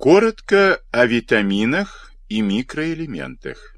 Коротко о витаминах и микроэлементах.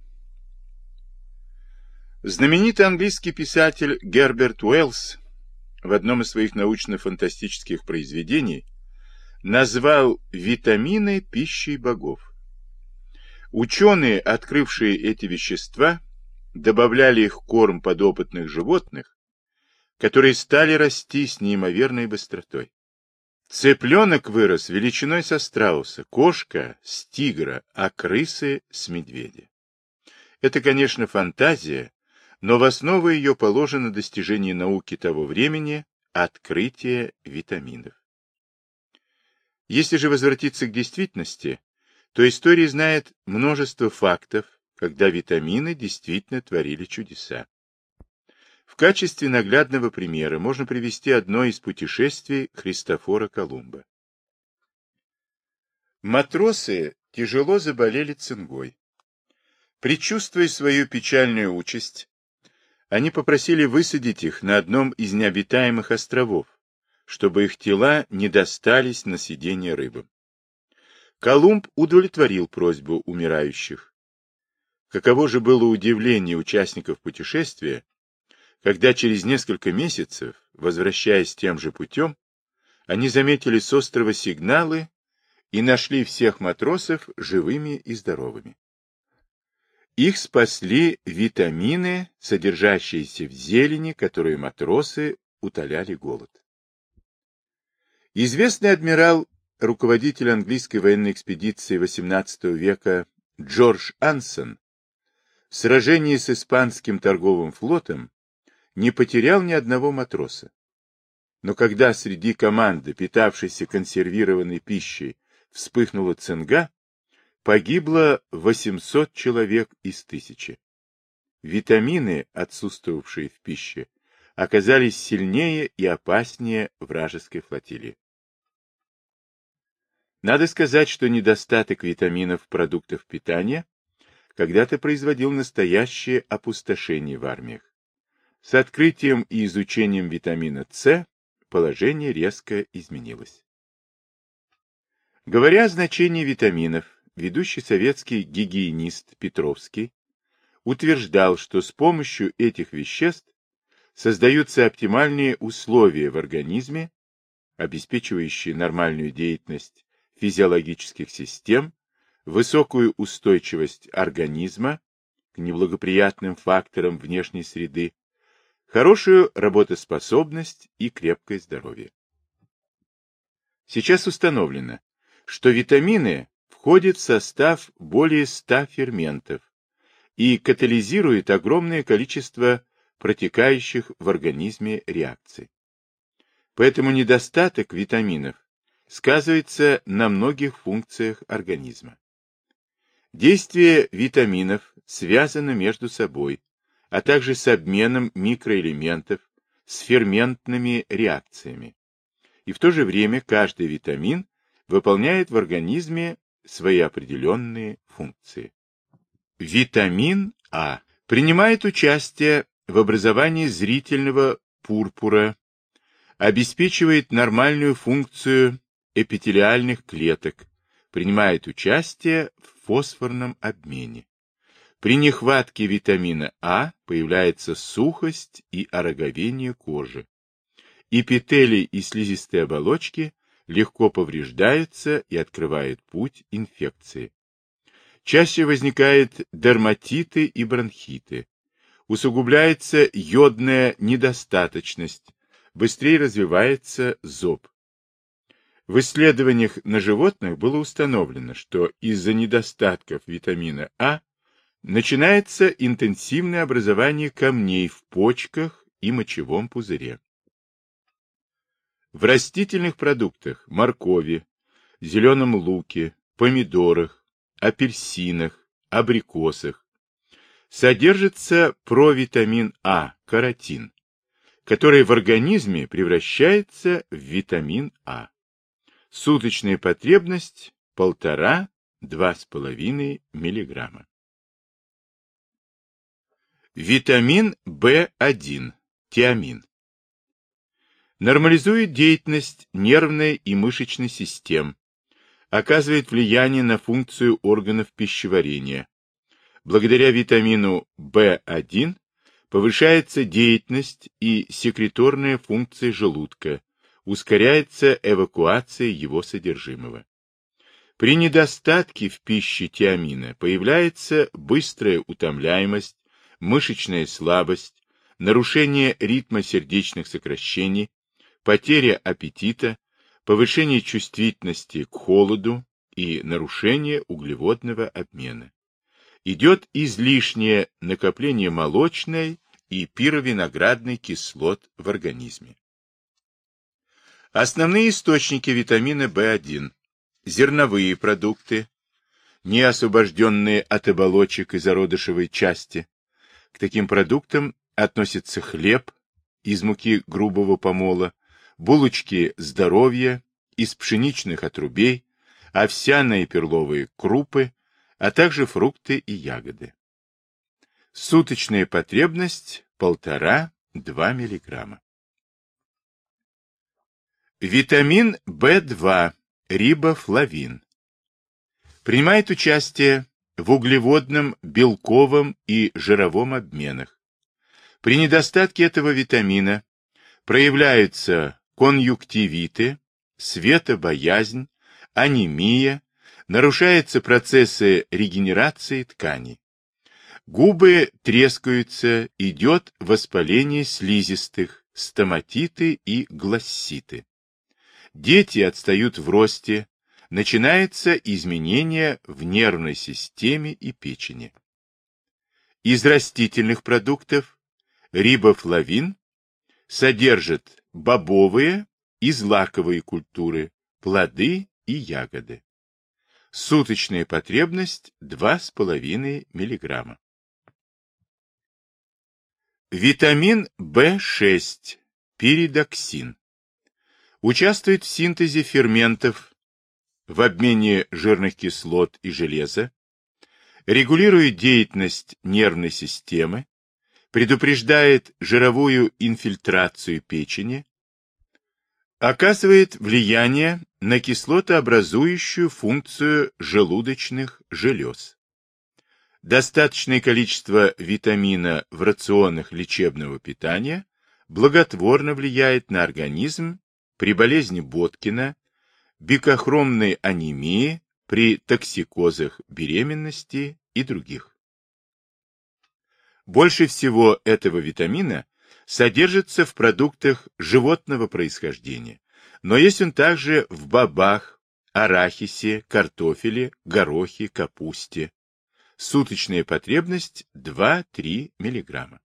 Знаменитый английский писатель Герберт Уэллс в одном из своих научно-фантастических произведений назвал витамины пищей богов. Ученые, открывшие эти вещества, добавляли их в корм подопытных животных, которые стали расти с неимоверной быстротой. Цыпленок вырос величиной со страуса, кошка с тигра, а крысы с медведя. Это, конечно, фантазия, но в основу ее положено достижение науки того времени – открытие витаминов. Если же возвратиться к действительности, то история знает множество фактов, когда витамины действительно творили чудеса. В качестве наглядного примера можно привести одно из путешествий Христофора Колумба. Матросы тяжело заболели цингой. Предчувствуя свою печальную участь, они попросили высадить их на одном из необитаемых островов, чтобы их тела не достались на съедение рыбам. Колумб удовлетворил просьбу умирающих. Каково же было удивление участников путешествия, когда через несколько месяцев, возвращаясь тем же путем, они заметили с острова сигналы и нашли всех матросов живыми и здоровыми. Их спасли витамины, содержащиеся в зелени, которые матросы утоляли голод. Известный адмирал, руководитель английской военной экспедиции XVIII века Джордж Ансон в сражении с испанским торговым флотом не потерял ни одного матроса. Но когда среди команды, питавшейся консервированной пищей, вспыхнула цинга, погибло 800 человек из 1000. Витамины, отсутствовавшие в пище, оказались сильнее и опаснее вражеской флотилии. Надо сказать, что недостаток витаминов в продуктах питания когда-то производил настоящее опустошение в армиях. С открытием и изучением витамина С положение резко изменилось. Говоря о значении витаминов, ведущий советский гигиенист Петровский утверждал, что с помощью этих веществ создаются оптимальные условия в организме, обеспечивающие нормальную деятельность физиологических систем, высокую устойчивость организма к неблагоприятным факторам внешней среды, хорошую работоспособность и крепкое здоровье. Сейчас установлено, что витамины входят в состав более 100 ферментов и катализируют огромное количество протекающих в организме реакций. Поэтому недостаток витаминов сказывается на многих функциях организма. Действие витаминов связано между собой, а также с обменом микроэлементов, с ферментными реакциями. И в то же время каждый витамин выполняет в организме свои определенные функции. Витамин А принимает участие в образовании зрительного пурпура, обеспечивает нормальную функцию эпителиальных клеток, принимает участие в фосфорном обмене. При нехватке витамина А появляется сухость и ороговение кожи. Эпителий и слизистые оболочки легко повреждаются и открывают путь инфекции. Чаще возникают дерматиты и бронхиты. Усугубляется йодная недостаточность, быстрее развивается зоб. В исследованиях на животных было установлено, что из-за недостатков витамина А начинается интенсивное образование камней в почках и мочевом пузыре. В растительных продуктах, моркови, зеленом луке, помидорах, апельсинах, абрикосах содержится провитамин А, каротин, который в организме превращается в витамин А. Суточная потребность 1,5–2,5 мг. Витамин В1, тиамин. Нормализует деятельность нервной и мышечной систем, оказывает влияние на функцию органов пищеварения. Благодаря витамину В1 повышается деятельность и секреторная функция желудка, ускоряется эвакуация его содержимого. При недостатке в пище тиамина появляется быстрая утомляемость, мышечная слабость, нарушение ритма сердечных сокращений, потеря аппетита, повышение чувствительности к холоду и нарушение углеводного обмена. Идет излишнее накопление молочной и пировиноградной кислот в организме. Основные источники витамина В1 – зерновые продукты, не освобожденные от оболочек и зародышевой части. К таким продуктам относятся хлеб из муки грубого помола, булочки здоровья из пшеничных отрубей, овсяные и перловые крупы, а также фрукты и ягоды. Суточная потребность 1,5–2 мг. Витамин В2, рибофлавин. Принимает участие в углеводном, белковом и жировом обменах. При недостатке этого витамина проявляются конъюнктивиты, светобоязнь, анемия, нарушаются процессы регенерации тканей. Губы трескаются, идет воспаление слизистых, стоматиты и глосситы. Дети отстают в росте, начинается изменение в нервной системе и печени. Из растительных продуктов рибофлавин содержит бобовые и злаковые культуры, плоды и ягоды. Суточная потребность 2,5 мг. Витамин В6, пиридоксин. Участвует в синтезе ферментов, в обмене жирных кислот и железа, регулирует деятельность нервной системы, предупреждает жировую инфильтрацию печени, оказывает влияние на кислотообразующую функцию желудочных желез. Достаточное количество витамина в рационах лечебного питания благотворно влияет на организм при болезни Боткина, бикохромной анемии, при токсикозах беременности и других. Больше всего этого витамина содержится в продуктах животного происхождения, но есть он также в бобах, арахисе, картофеле, горохе, капусте. Суточная потребность 2–3 мг.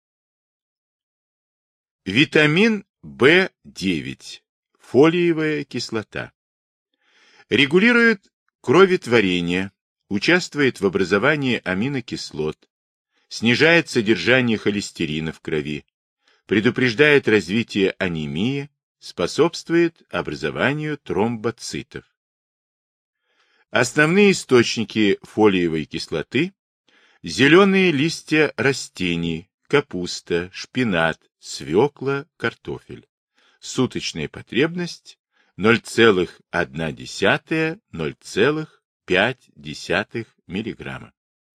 Витамин В9, фолиевая кислота. Регулирует кроветворение, участвует в образовании аминокислот, снижает содержание холестерина в крови, предупреждает развитие анемии, способствует образованию тромбоцитов. Основные источники фолиевой кислоты – зеленые листья растений, капуста, шпинат, свекла, картофель. Суточная потребность 0,1–0,5 мг.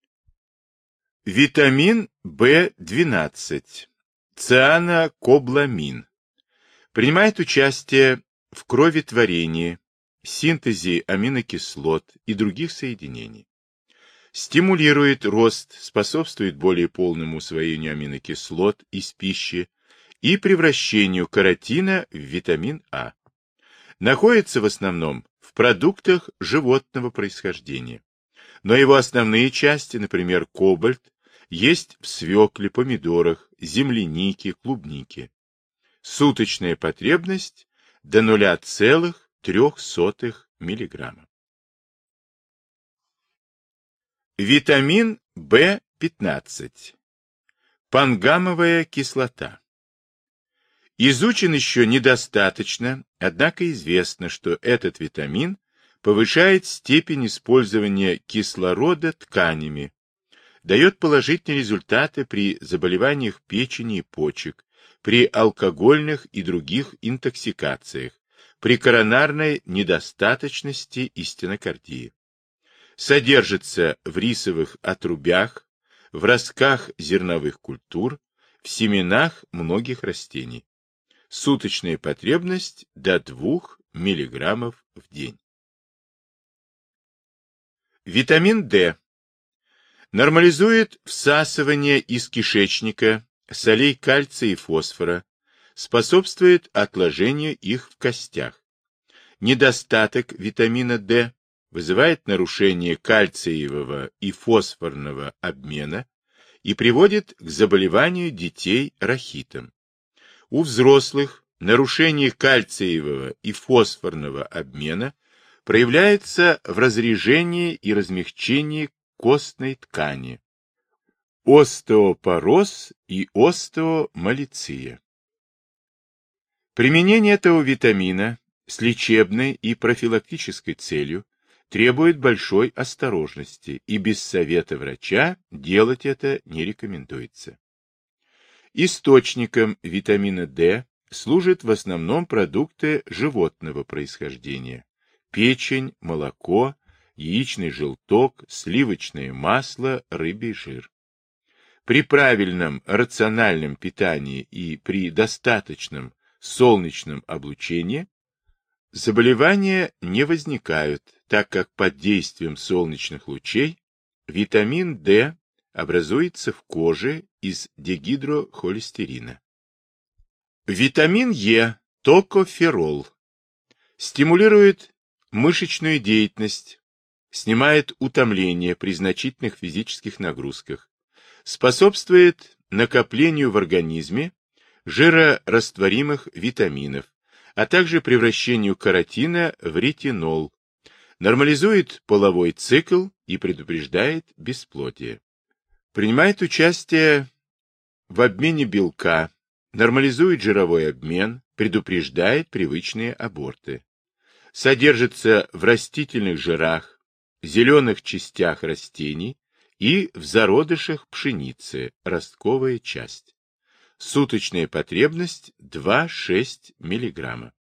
Витамин В12, цианокобаламин. Принимает участие в кроветворении, синтезе аминокислот и других соединений. Стимулирует рост, способствует более полному усвоению аминокислот из пищи и превращению каротина в витамин А. Находится в основном в продуктах животного происхождения, но его основные части, например, кобальт, есть в свекле, помидорах, землянике, клубнике. Суточная потребность до 0,3 мг. Витамин В15. Пангамовая кислота. Изучен еще недостаточно, однако известно, что этот витамин повышает степень использования кислорода тканями, дает положительные результаты при заболеваниях печени и почек, при алкогольных и других интоксикациях, при коронарной недостаточности и стенокардии. Содержится в рисовых отрубях, в ростках зерновых культур, в семенах многих растений. Суточная потребность до 2 мг в день. Витамин D нормализует всасывание из кишечника солей кальция и фосфора, способствует отложению их в костях. Недостаток витамина D вызывает нарушение кальциевого и фосфорного обмена и приводит к заболеванию детей рахитом. У взрослых нарушение кальциевого и фосфорного обмена проявляется в разрежении и размягчении костной ткани, остеопороз и остеомалиция. Применение этого витамина с лечебной и профилактической целью требует большой осторожности, и без совета врача делать это не рекомендуется. Источником витамина D служат в основном продукты животного происхождения: печень, молоко, яичный желток, сливочное масло, рыбий жир. При правильном рациональном питании и при достаточном солнечном облучении заболевания не возникают, так как под действием солнечных лучей витамин D образуется в коже из дегидрохолестерина. Витамин Е, токоферол, стимулирует мышечную деятельность, снимает утомление при значительных физических нагрузках, способствует накоплению в организме жирорастворимых витаминов, а также превращению каротина в ретинол, нормализует половой цикл и предупреждает бесплодие. Принимает участие в обмене белка, нормализует жировой обмен, предупреждает привычные аборты. Содержится в растительных жирах, зеленых частях растений и в зародышах пшеницы, ростковая часть. Суточная потребность 2-6 мг.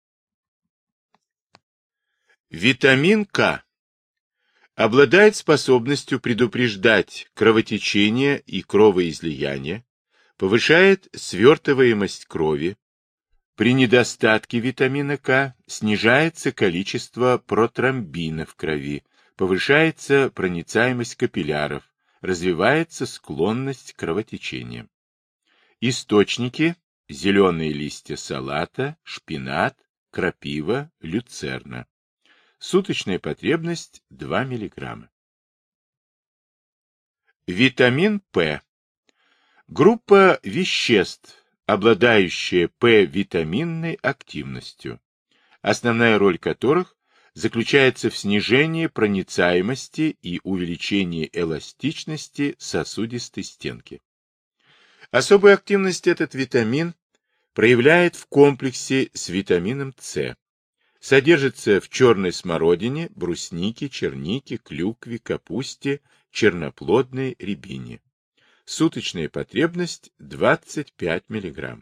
Витамин К обладает способностью предупреждать кровотечение и кровоизлияние, повышает свертываемость крови. При недостатке витамина К снижается количество протромбина в крови, повышается проницаемость капилляров, развивается склонность к кровотечениям. Источники: зеленые листья салата, шпинат, крапива, люцерна. Суточная потребность 2 мг. Витамин П. Группа веществ, обладающая П-витаминной активностью, основная роль которых заключается в снижении проницаемости и увеличении эластичности сосудистой стенки. Особую активность этот витамин проявляет в комплексе с витамином С. Содержится в черной смородине, бруснике, чернике, клюкве, капусте, черноплодной рябине. Суточная потребность 25 мг.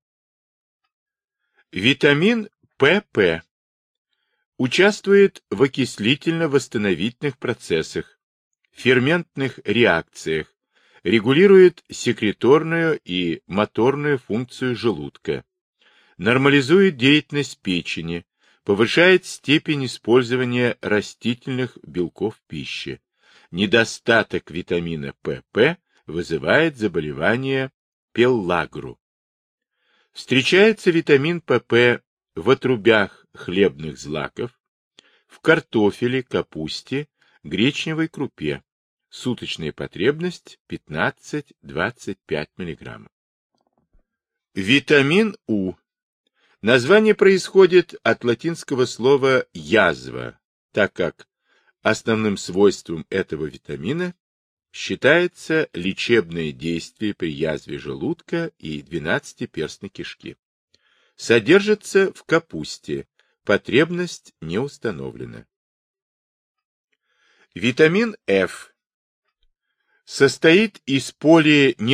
Витамин ПП участвует в окислительно-восстановительных процессах, ферментных реакциях, регулирует секреторную и моторную функцию желудка, нормализует деятельность печени, повышает степень использования растительных белков в пище. Недостаток витамина ПП вызывает заболевание пеллагру. Встречается витамин ПП в отрубях хлебных злаков, в картофеле, капусте, гречневой крупе. Суточная потребность 15-25 мг. Витамин У. Название происходит от латинского слова «язва», так как основным свойством этого витамина считается лечебное действие при язве желудка и двенадцатиперстной кишки. Содержится в капусте, потребность не установлена. Витамин F состоит из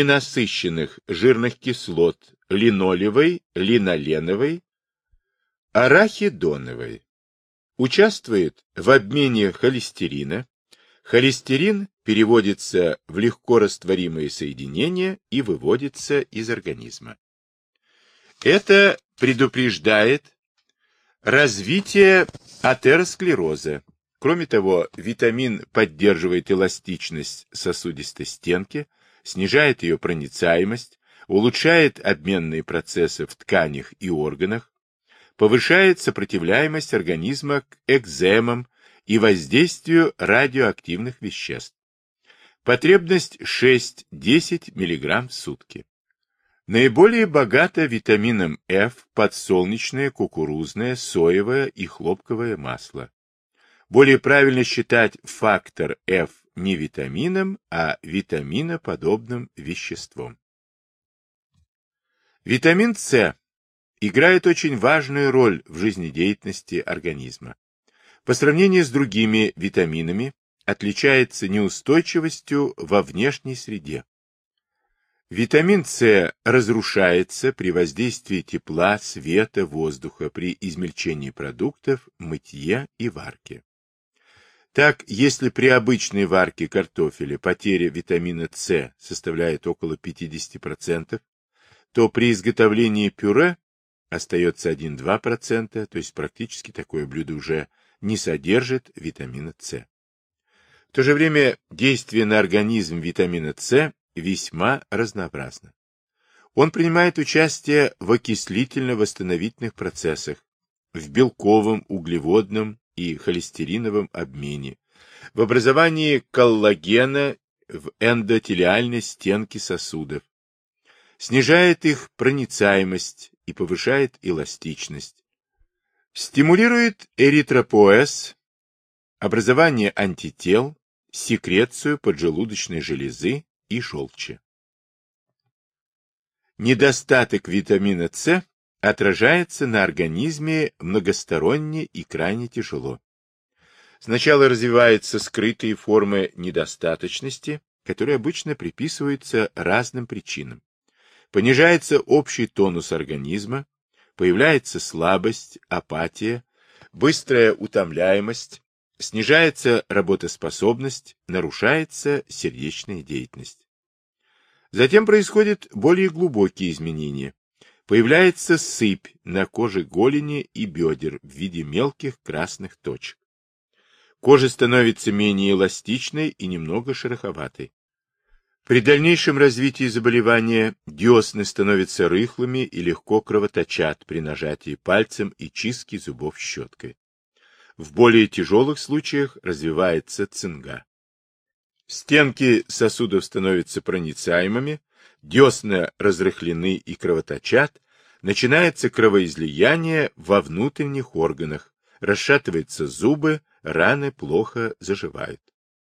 полиненасыщенных жирных кислот линолевой, линоленовой, Арахидоновой. Участвует в обмене холестерина. Холестерин переводится в легкорастворимые соединения и выводится из организма. Это предупреждает развитие атеросклероза. Кроме того, витамин поддерживает эластичность сосудистой стенки, снижает ее проницаемость, улучшает обменные процессы в тканях и органах, повышает сопротивляемость организма к экземам и воздействию радиоактивных веществ. Потребность 6-10 мг в сутки. Наиболее богато витамином F подсолнечное, кукурузное, соевое и хлопковое масло. Более правильно считать фактор F не витамином, а витаминоподобным веществом. Витамин С играет очень важную роль в жизнедеятельности организма. По сравнению с другими витаминами отличается неустойчивостью во внешней среде. Витамин С разрушается при воздействии тепла, света, воздуха, при измельчении продуктов, мытье и варке. Так, если при обычной варке картофеля потеря витамина С составляет около 50%, то при изготовлении пюре остается 1-2%, то есть практически такое блюдо уже не содержит витамина С. В то же время действие на организм витамина С весьма разнообразно. Он принимает участие в окислительно-восстановительных процессах, в белковом, углеводном и холестериновом обмене, в образовании коллагена в эндотелиальной стенке сосудов, снижает их проницаемость и повышает эластичность, стимулирует эритропоэз, образование антител, секрецию поджелудочной железы и желчи. Недостаток витамина С отражается на организме многосторонне и крайне тяжело. Сначала развиваются скрытые формы недостаточности, которые обычно приписываются разным причинам. Понижается общий тонус организма, появляется слабость, апатия, быстрая утомляемость, снижается работоспособность, нарушается сердечная деятельность. Затем происходят более глубокие изменения. Появляется сыпь на коже голени и бедер в виде мелких красных точек. Кожа становится менее эластичной и немного шероховатой. При дальнейшем развитии заболевания десны становятся рыхлыми и легко кровоточат при нажатии пальцем и чистке зубов щеткой. В более тяжелых случаях развивается цинга. Стенки сосудов становятся проницаемыми, десны разрыхлены и кровоточат, начинается кровоизлияние во внутренних органах, расшатываются зубы, раны плохо заживают.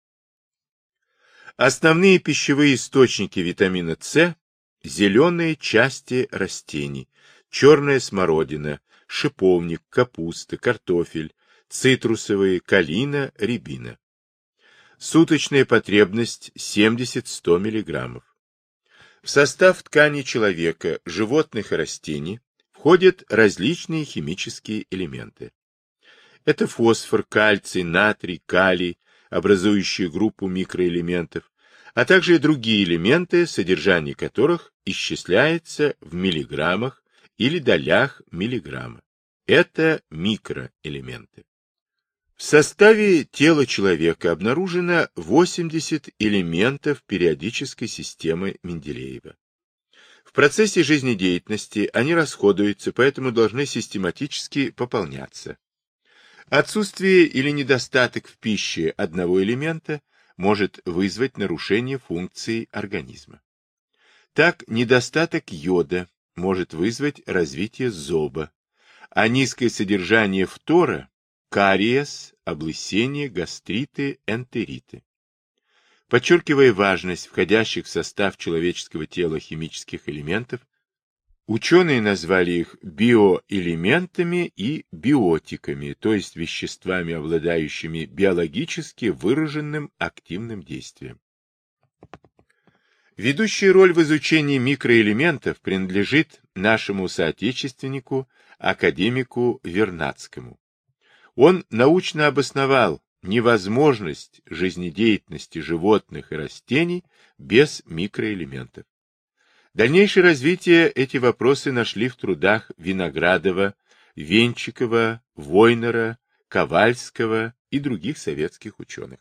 Основные пищевые источники витамина С – зеленые части растений, черная смородина, шиповник, капуста, картофель, цитрусовые, калина, рябина. Суточная потребность 70-100 мг. В состав ткани человека, животных и растений входят различные химические элементы. Это фосфор, кальций, натрий, калий, образующие группу микроэлементов, а также и другие элементы, содержание которых исчисляется в миллиграммах или долях миллиграмма. Это микроэлементы. В составе тела человека обнаружено 80 элементов периодической системы Менделеева. В процессе жизнедеятельности они расходуются, поэтому должны систематически пополняться. Отсутствие или недостаток в пище одного элемента может вызвать нарушение функций организма. Так, недостаток йода может вызвать развитие зоба, а низкое содержание фтора – кариес, облысение, гастриты, энтериты. Подчеркивая важность входящих в состав человеческого тела химических элементов, ученые назвали их биоэлементами и биотиками, то есть веществами, обладающими биологически выраженным активным действием. Ведущая роль в изучении микроэлементов принадлежит нашему соотечественнику, академику Вернадскому. Он научно обосновал невозможность жизнедеятельности животных и растений без микроэлементов. Дальнейшее развитие эти вопросы нашли в трудах Виноградова, Венчикова, Войнера, Ковальского и других советских ученых.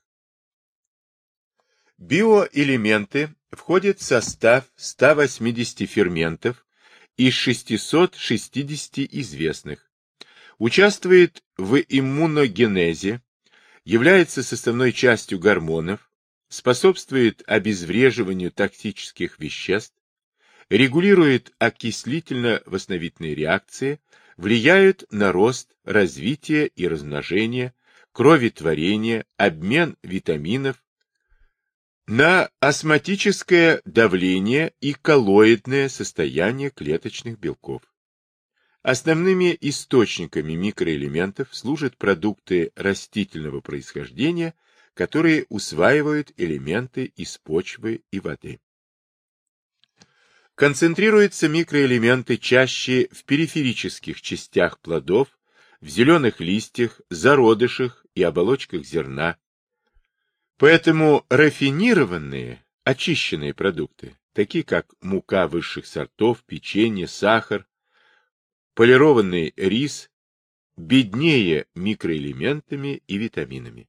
Биоэлементы входят в состав 180 ферментов из 660 известных, участвует в иммуногенезе, является составной частью гормонов, способствует обезвреживанию токсических веществ, регулирует окислительно-восстановительные реакции, влияют на рост, развитие и размножение, кроветворение, обмен витаминов, на осмотическое давление и коллоидное состояние клеточных белков. Основными источниками микроэлементов служат продукты растительного происхождения, которые усваивают элементы из почвы и воды. Концентрируются микроэлементы чаще в периферических частях плодов, в зеленых листьях, зародышах и оболочках зерна. Поэтому рафинированные, очищенные продукты, такие как мука высших сортов, печенье, сахар, полированный рис, беднее микроэлементами и витаминами.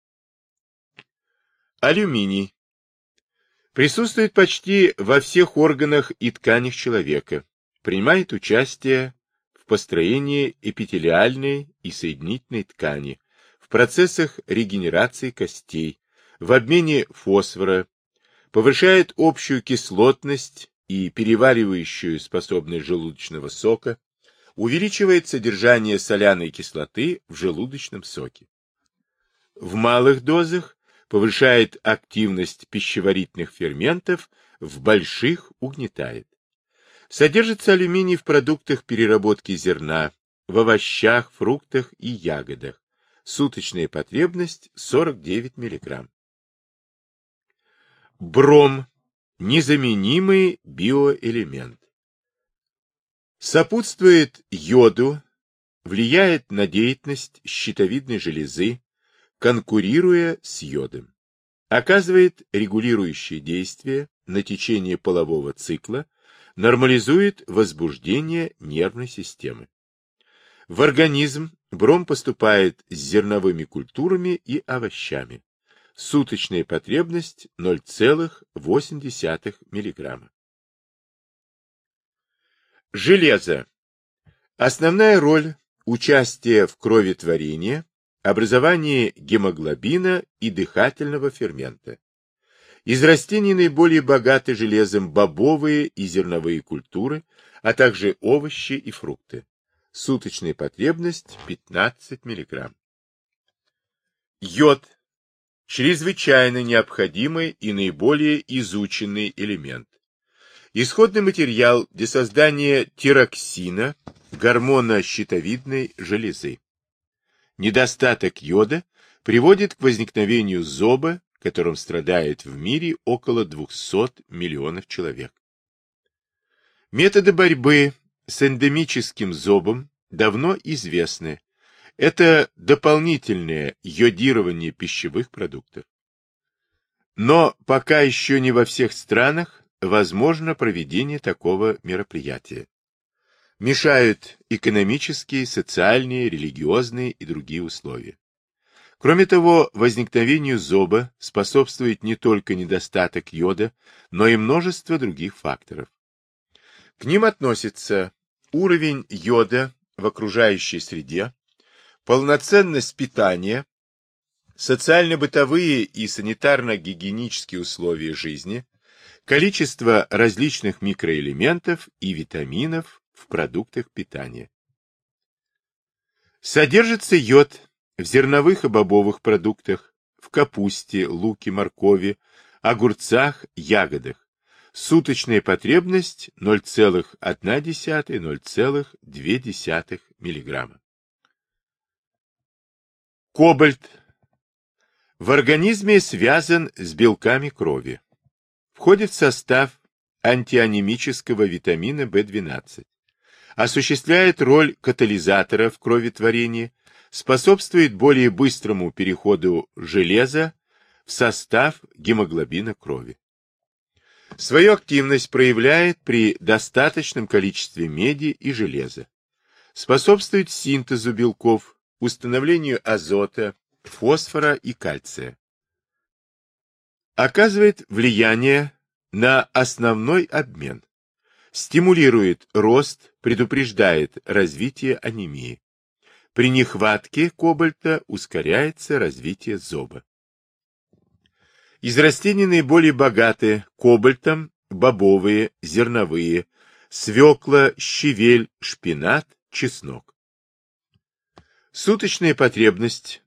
Алюминий. Присутствует почти во всех органах и тканях человека, принимает участие в построении эпителиальной и соединительной ткани, в процессах регенерации костей, в обмене фосфора, повышает общую кислотность и переваривающую способность желудочного сока, увеличивает содержание соляной кислоты в желудочном соке. В малых дозах повышает активность пищеварительных ферментов, в больших угнетает. Содержится алюминий в продуктах переработки зерна, в овощах, фруктах и ягодах. Суточная потребность 49 мг. Бром – незаменимый биоэлемент. Сопутствует йоду, влияет на деятельность щитовидной железы, конкурируя с йодом. Оказывает регулирующее действие на течение полового цикла, нормализует возбуждение нервной системы. В организм бром поступает с зерновыми культурами и овощами. Суточная потребность 0,8 мг. Железо. Основная роль – участие в кроветворении, образовании гемоглобина и дыхательного фермента. Из растений наиболее богаты железом бобовые и зерновые культуры, а также овощи и фрукты. Суточная потребность 15 мг. Йод. Чрезвычайно необходимый и наиболее изученный элемент. Исходный материал для создания тироксина, гормона щитовидной железы. Недостаток йода приводит к возникновению зоба, которым страдает в мире около 200 миллионов человек. Методы борьбы с эндемическим зобом давно известны. Это дополнительное йодирование пищевых продуктов. Но пока еще не во всех странах возможно проведение такого мероприятия. Мешают экономические, социальные, религиозные и другие условия. Кроме того, возникновению зоба способствует не только недостаток йода, но и множество других факторов. К ним относятся уровень йода в окружающей среде, полноценность питания, социально-бытовые и санитарно-гигиенические условия жизни, количество различных микроэлементов и витаминов в продуктах питания. Содержится йод в зерновых и бобовых продуктах, в капусте, луке, моркови, огурцах, ягодах. Суточная потребность 0,1–0,2 мг. Кобальт в организме связан с белками крови. входит в состав антианемического витамина В12, осуществляет роль катализатора в кроветворении, способствует более быстрому переходу железа в состав гемоглобина крови. Свою активность проявляет при достаточном количестве меди и железа. Способствует синтезу белков, установлению азота, фосфора и кальция. Оказывает влияние на основной обмен. Стимулирует рост, предупреждает развитие анемии. При нехватке кобальта ускоряется развитие зоба. Из растений наиболее богаты кобальтом бобовые, зерновые, свекла, щавель, шпинат, чеснок. Суточная потребность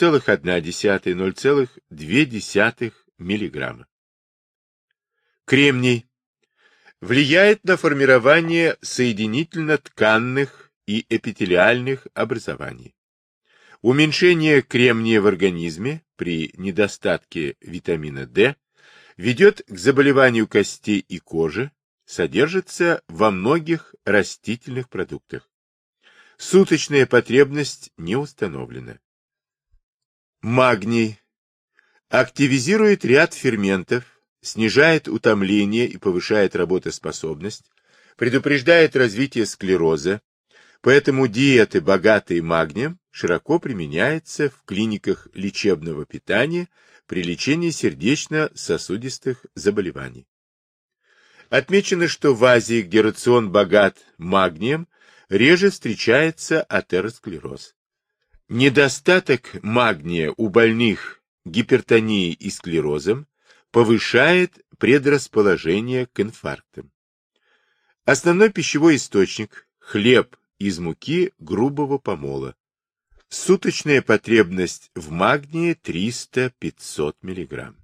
0,1–0,2 мг. Кремний влияет на формирование соединительно-тканных и эпителиальных образований. Уменьшение кремния в организме при недостатке витамина D ведет к заболеванию костей и кожи, содержится во многих растительных продуктах. Суточная потребность не установлена. Магний активизирует ряд ферментов, снижает утомление и повышает работоспособность, предупреждает развитие склероза, поэтому диеты, богатые магнием, широко применяются в клиниках лечебного питания при лечении сердечно-сосудистых заболеваний. Отмечено, что в Азии, где рацион богат магнием, реже встречается атеросклероз. Недостаток магния у больных гипертонией и склерозом повышает предрасположение к инфарктам. Основной пищевой источник – хлеб из муки грубого помола. Суточная потребность в магнии 300–500 мг.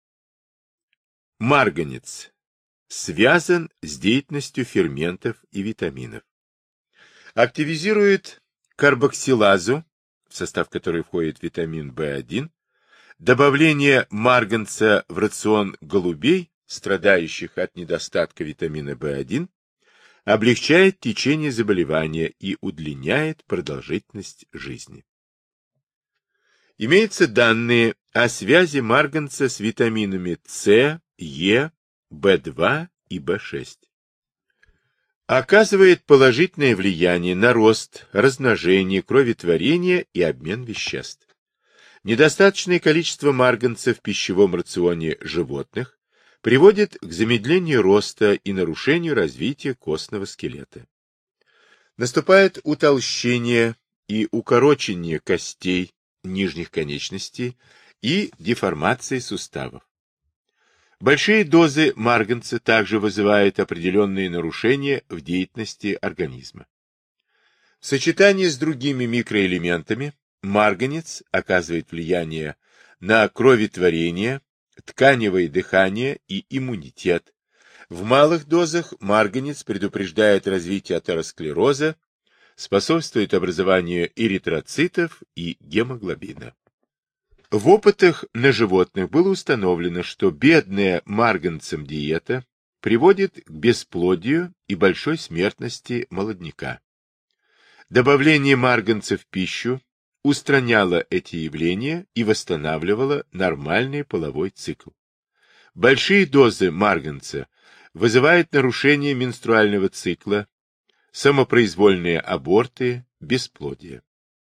Марганец связан с деятельностью ферментов и витаминов. Активизирует карбоксилазу, в состав которой входит витамин В1, добавление марганца в рацион голубей, страдающих от недостатка витамина В1, облегчает течение заболевания и удлиняет продолжительность жизни. Имеются данные о связи марганца с витаминами С, Е, В2 и В6. Оказывает положительное влияние на рост, размножение, кроветворение и обмен веществ. Недостаточное количество марганца в пищевом рационе животных приводит к замедлению роста и нарушению развития костного скелета. Наступает утолщение и укорочение костей нижних конечностей и деформация суставов. Большие дозы марганца также вызывают определенные нарушения в деятельности организма. В сочетании с другими микроэлементами марганец оказывает влияние на кроветворение, тканевое дыхание и иммунитет. В малых дозах марганец предупреждает развитие атеросклероза, способствует образованию эритроцитов и гемоглобина. В опытах на животных было установлено, что бедная марганцем диета приводит к бесплодию и большой смертности молодняка. Добавление марганца в пищу устраняло эти явления и восстанавливало нормальный половой цикл. Большие дозы марганца вызывают нарушение менструального цикла, самопроизвольные аборты, бесплодие.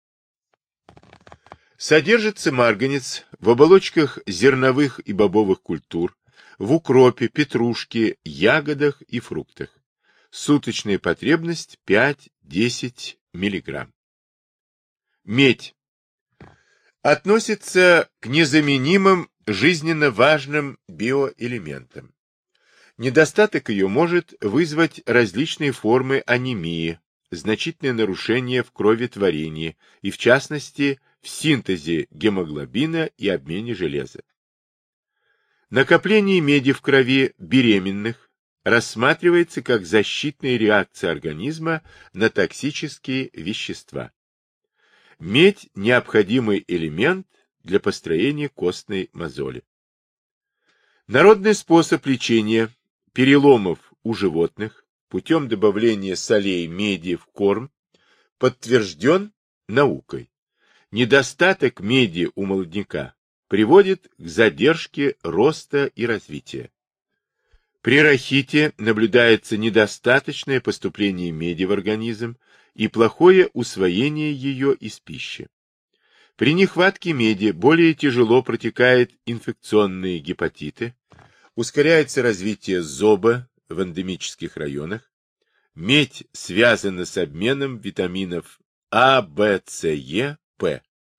Содержится марганец в оболочках зерновых и бобовых культур, в укропе, петрушке, ягодах и фруктах. Суточная потребность 5–10 мг. Медь относится к незаменимым жизненно важным биоэлементам. Недостаток ее может вызвать различные формы анемии, значительное нарушение в кроветворении и, в частности, в синтезе гемоглобина и обмене железа. Накопление меди в крови беременных рассматривается как защитная реакция организма на токсические вещества. Медь – необходимый элемент для построения костной мозоли. Народный способ лечения переломов у животных путем добавления солей меди в корм подтвержден наукой. Недостаток меди у молодняка приводит к задержке роста и развития. При рахите наблюдается недостаточное поступление меди в организм и плохое усвоение ее из пищи. При нехватке меди более тяжело протекают инфекционные гепатиты, ускоряется развитие зоба в эндемических районах, медь связана с обменом витаминов А, В, С, Е, П.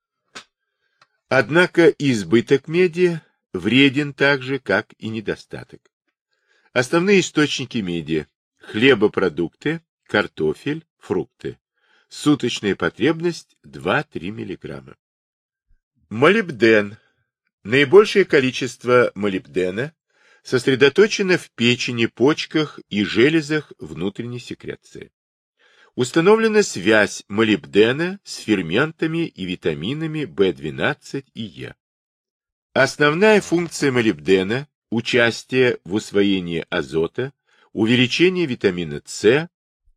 Однако избыток меди вреден так же, как и недостаток. Основные источники меди – хлебопродукты, картофель, фрукты. Суточная потребность 2-3 мг. Молибден. Наибольшее количество молибдена сосредоточено в печени, почках и железах внутренней секреции. Установлена связь молибдена с ферментами и витаминами В12 и Е. Основная функция молибдена – участие в усвоении азота, увеличение витамина С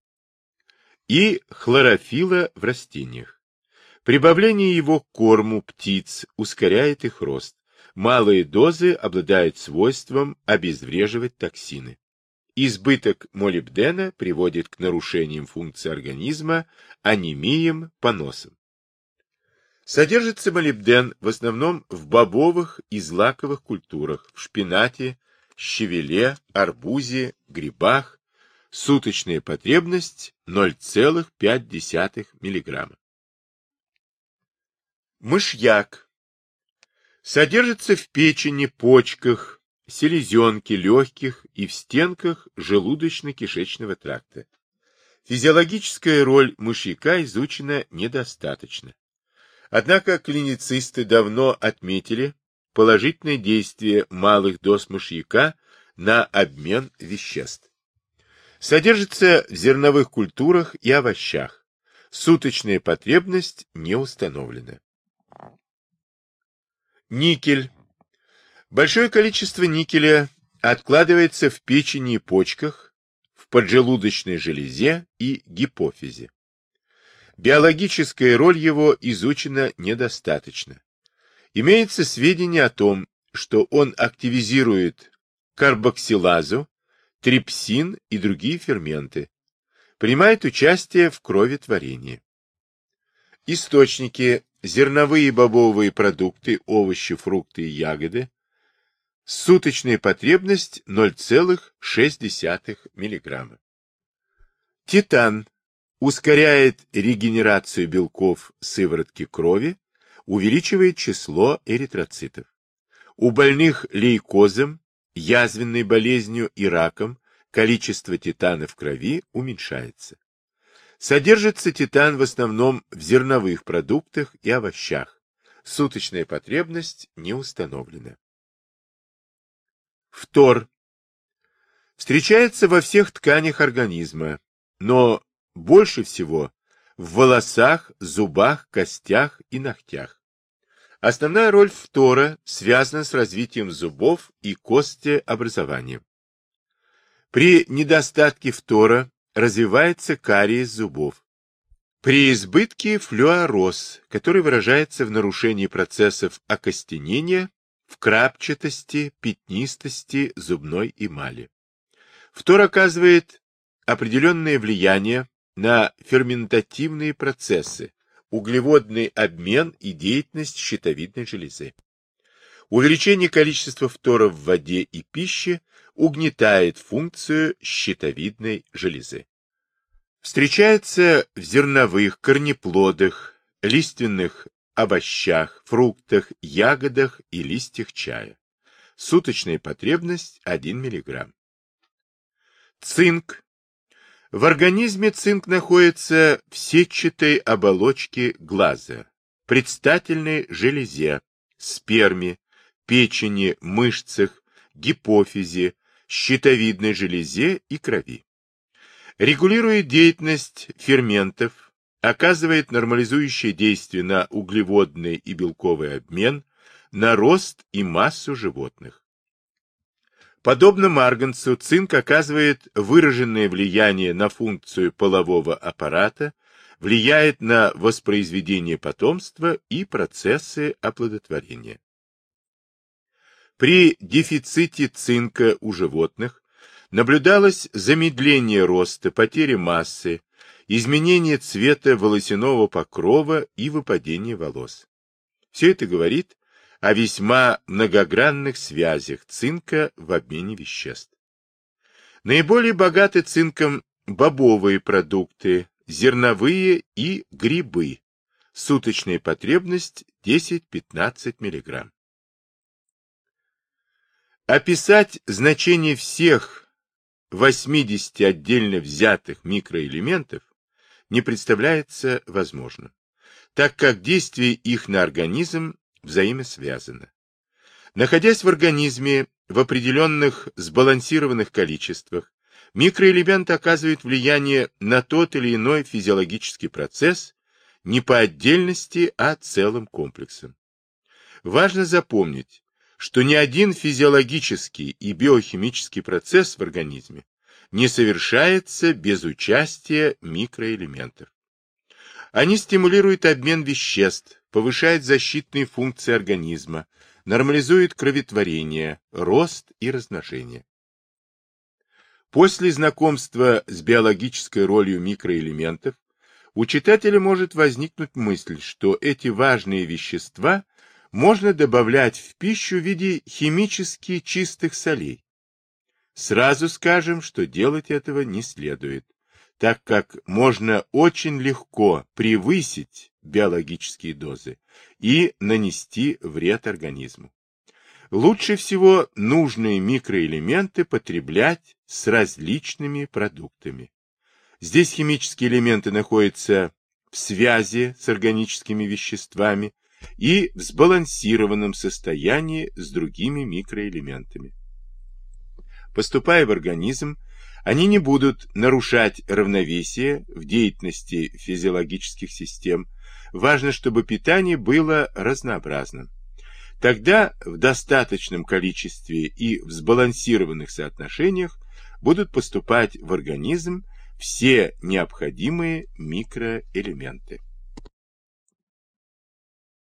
и хлорофилла в растениях. Прибавление его к корму птиц ускоряет их рост. Малые дозы обладают свойством обезвреживать токсины. Избыток молибдена приводит к нарушениям функций организма, анемиям, поносам. Содержится молибден в основном в бобовых и злаковых культурах, в шпинате, щавеле, арбузе, грибах. Суточная потребность 0,5 мг. Мышьяк. Содержится в печени, почках, селезенке, легких и в стенках желудочно-кишечного тракта. Физиологическая роль мышьяка изучена недостаточно. Однако клиницисты давно отметили положительное действие малых доз мышьяка на обмен веществ. Содержится в зерновых культурах и овощах. Суточная потребность не установлена. Никель. Большое количество никеля откладывается в печени и почках, в поджелудочной железе и гипофизе. Биологическая роль его изучена недостаточно. Имеется сведения о том, что он активизирует карбоксилазу, трипсин и другие ферменты, принимает участие в кроветворении. Источники: зерновые и бобовые продукты, овощи, фрукты и ягоды. Суточная потребность 0,6 мг. Титан ускоряет регенерацию белков сыворотки крови, увеличивает число эритроцитов. У больных лейкозом, язвенной болезнью и раком количество титана в крови уменьшается. Содержится титан в основном в зерновых продуктах и овощах. Суточная потребность не установлена. Фтор. Встречается во всех тканях организма, но больше всего в волосах, зубах, костях и ногтях. Основная роль фтора связана с развитием зубов и костеобразованием. При недостатке фтора развивается кариес зубов. При избытке флюороз, который выражается в нарушении процессов окостенения, в крапчатости, пятнистости зубной эмали. Фтор оказывает определенное влияние на ферментативные процессы, углеводный обмен и деятельность щитовидной железы. Увеличение количества фтора в воде и пище угнетает функцию щитовидной железы. Встречается в зерновых, корнеплодах, лиственных овощах, фруктах, ягодах и листьях чая. Суточная потребность 1 мг. Цинк. В организме цинк находится в сетчатой оболочке глаза, предстательной железе, сперме, печени, мышцах, гипофизе, щитовидной железе и крови. Регулирует деятельность ферментов, оказывает нормализующее действие на углеводный и белковый обмен, на рост и массу животных. Подобно марганцу, цинк оказывает выраженное влияние на функцию полового аппарата, влияет на воспроизведение потомства и процессы оплодотворения. При дефиците цинка у животных наблюдалось замедление роста, потеря массы, изменение цвета волосяного покрова и выпадение волос. Все это говорит о весьма многогранных связях цинка в обмене веществ. Наиболее богаты цинком бобовые продукты, зерновые и грибы. Суточная потребность 10-15 мг. Описать значение всех 80 отдельно взятых микроэлементов не представляется возможным, так как действие их на организм взаимосвязано. Находясь в организме в определенных сбалансированных количествах, микроэлементы оказывают влияние на тот или иной физиологический процесс не по отдельности, а целым комплексом. Важно запомнить, что ни один физиологический и биохимический процесс в организме не совершается без участия микроэлементов. Они стимулируют обмен веществ, повышают защитные функции организма, нормализуют кроветворение, рост и размножение. После знакомства с биологической ролью микроэлементов у читателя может возникнуть мысль, что эти важные вещества можно добавлять в пищу в виде химически чистых солей. Сразу скажем, что делать этого не следует, так как можно очень легко превысить биологические дозы и нанести вред организму. Лучше всего нужные микроэлементы потреблять с различными продуктами. Здесь химические элементы находятся в связи с органическими веществами и в сбалансированном состоянии с другими микроэлементами. Поступая в организм, они не будут нарушать равновесие в деятельности физиологических систем. Важно, чтобы питание было разнообразным. Тогда в достаточном количестве и в сбалансированных соотношениях будут поступать в организм все необходимые микроэлементы.